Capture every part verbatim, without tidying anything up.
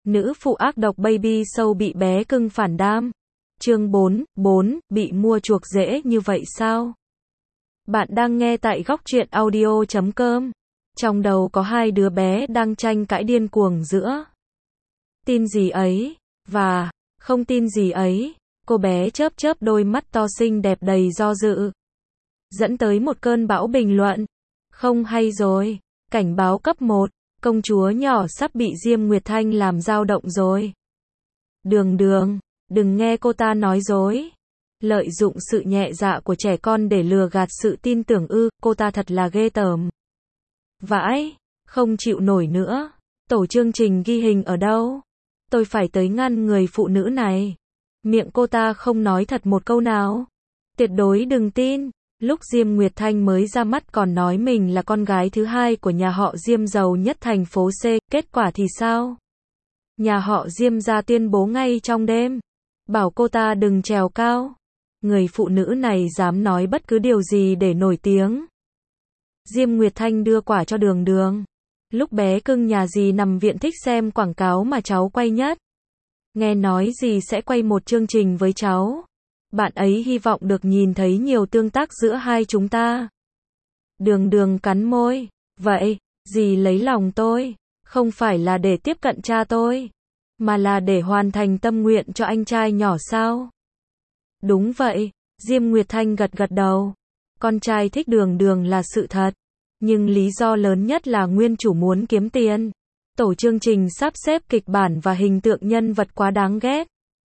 Nữ phụ ác độc baby show bị bé cưng phản đam. Chương bốn, bốn, bị mua chuộc dễ như vậy sao? Bạn đang nghe tại góc truyện audio chấm com. Trong đầu có hai đứa bé đang tranh cãi điên cuồng giữa tin gì ấy và không tin gì ấy. Cô bé chớp chớp đôi mắt to xinh đẹp đầy do dự, dẫn tới một cơn bão bình luận. Không hay rồi, cảnh báo cấp một, công chúa nhỏ sắp bị Diêm Nguyệt Thanh làm dao động rồi. Đường Đường, đừng nghe cô ta nói dối. Lợi dụng sự nhẹ dạ của trẻ con để lừa gạt sự tin tưởng ư, cô ta thật là ghê tởm. Vãi, không chịu nổi nữa. Tổ chương trình ghi hình ở đâu? Tôi phải tới ngăn người phụ nữ này. Miệng cô ta không nói thật một câu nào. Tuyệt đối đừng tin. Lúc Diêm Nguyệt Thanh mới ra mắt còn nói mình là con gái thứ hai của nhà họ Diêm giàu nhất thành phố C, kết quả thì sao? Nhà họ Diêm ra tuyên bố ngay trong đêm, bảo cô ta đừng trèo cao. Người phụ nữ này dám nói bất cứ điều gì để nổi tiếng. Diêm Nguyệt Thanh đưa quả cho Đường Đường. Lúc bé cưng nhà dì nằm viện thích xem quảng cáo mà cháu quay nhất. Nghe nói dì sẽ quay một chương trình với cháu. Bạn ấy hy vọng được nhìn thấy nhiều tương tác giữa hai chúng ta. Đường Đường cắn môi. Vậy, dì lấy lòng tôi, không phải là để tiếp cận cha tôi, mà là để hoàn thành tâm nguyện cho anh trai nhỏ sao? Đúng vậy, Diêm Nguyệt Thanh gật gật đầu. Con trai thích Đường Đường là sự thật. Nhưng lý do lớn nhất là nguyên chủ muốn kiếm tiền. Tổ chương trình sắp xếp kịch bản và hình tượng nhân vật quá đáng ghét.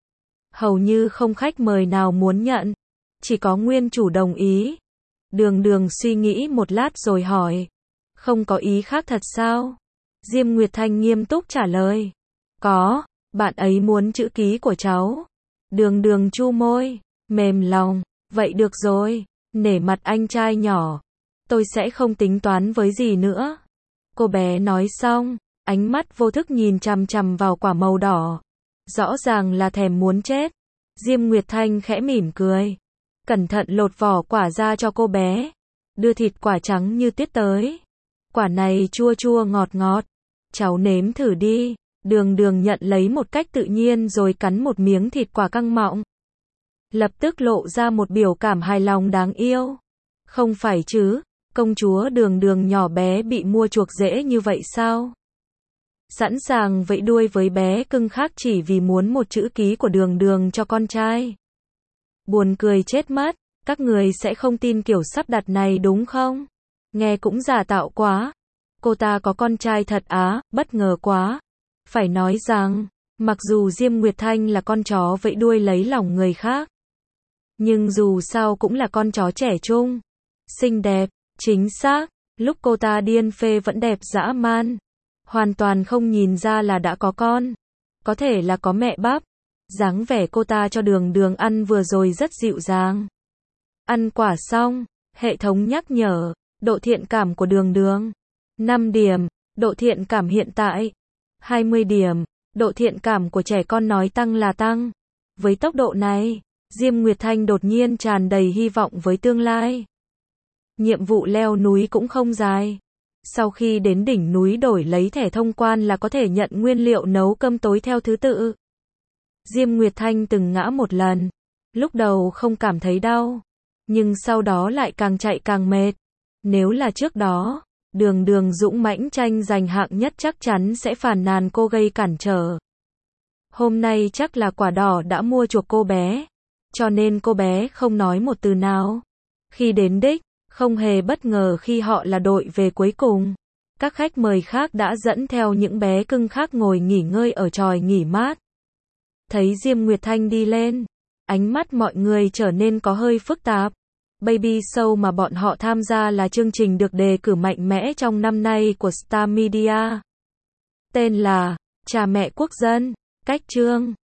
Hầu như không khách mời nào muốn nhận. Chỉ có nguyên chủ đồng ý. Đường Đường suy nghĩ một lát rồi hỏi. Không có ý khác thật sao? Diêm Nguyệt Thanh nghiêm túc trả lời. Có, bạn ấy muốn chữ ký của cháu. Đường Đường chu môi, mềm lòng. Vậy được rồi, nể mặt anh trai nhỏ, tôi sẽ không tính toán với gì nữa. Cô bé nói xong, ánh mắt vô thức nhìn chằm chằm vào quả màu đỏ. Rõ ràng là thèm muốn chết. Diêm Nguyệt Thanh khẽ mỉm cười. Cẩn thận lột vỏ quả ra cho cô bé. Đưa thịt quả trắng như tuyết tới. Quả này chua chua ngọt ngọt. Cháu nếm thử đi. Đường Đường nhận lấy một cách tự nhiên rồi cắn một miếng thịt quả căng mọng. Lập tức lộ ra một biểu cảm hài lòng đáng yêu. Không phải chứ, công chúa Đường Đường nhỏ bé bị mua chuộc dễ như vậy sao? Sẵn sàng vẫy đuôi với bé cưng khác chỉ vì muốn một chữ ký của Đường Đường cho con trai. Buồn cười chết mất, các người sẽ không tin kiểu sắp đặt này đúng không? Nghe cũng giả tạo quá. Cô ta có con trai thật á, bất ngờ quá. Phải nói rằng, mặc dù Diêm Nguyệt Thanh là con chó vẫy đuôi lấy lòng người khác, nhưng dù sao cũng là con chó trẻ trung, xinh đẹp, chính xác. Lúc cô ta điên phê vẫn đẹp dã man. Hoàn toàn không nhìn ra là đã có con. Có thể là có mẹ bắp. Dáng vẻ cô ta cho Đường Đường ăn vừa rồi rất dịu dàng. Ăn quả xong, hệ thống nhắc nhở, độ thiện cảm của Đường Đường. năm điểm, độ thiện cảm hiện tại. hai mươi điểm, độ thiện cảm của trẻ con nói tăng là tăng. Với tốc độ này, Diêm Nguyệt Thanh đột nhiên tràn đầy hy vọng với tương lai. Nhiệm vụ leo núi cũng không dài. Sau khi đến đỉnh núi đổi lấy thẻ thông quan là có thể nhận nguyên liệu nấu cơm tối theo thứ tự. Diêm Nguyệt Thanh từng ngã một lần. Lúc đầu không cảm thấy đau, nhưng sau đó lại càng chạy càng mệt. Nếu là trước đó, Đường Đường dũng mãnh tranh giành hạng nhất chắc chắn sẽ phàn nàn cô gây cản trở. Hôm nay chắc là quả đỏ đã mua chuộc cô bé, cho nên cô bé không nói một từ nào. Khi đến đích, không hề bất ngờ khi họ là đội về cuối cùng. Các khách mời khác đã dẫn theo những bé cưng khác ngồi nghỉ ngơi ở chòi nghỉ mát. Thấy Diêm Nguyệt Thanh đi lên, ánh mắt mọi người trở nên có hơi phức tạp. Baby show mà bọn họ tham gia là chương trình được đề cử mạnh mẽ trong năm nay của Star Media. Tên là Cha Mẹ Quốc Dân. Cách chương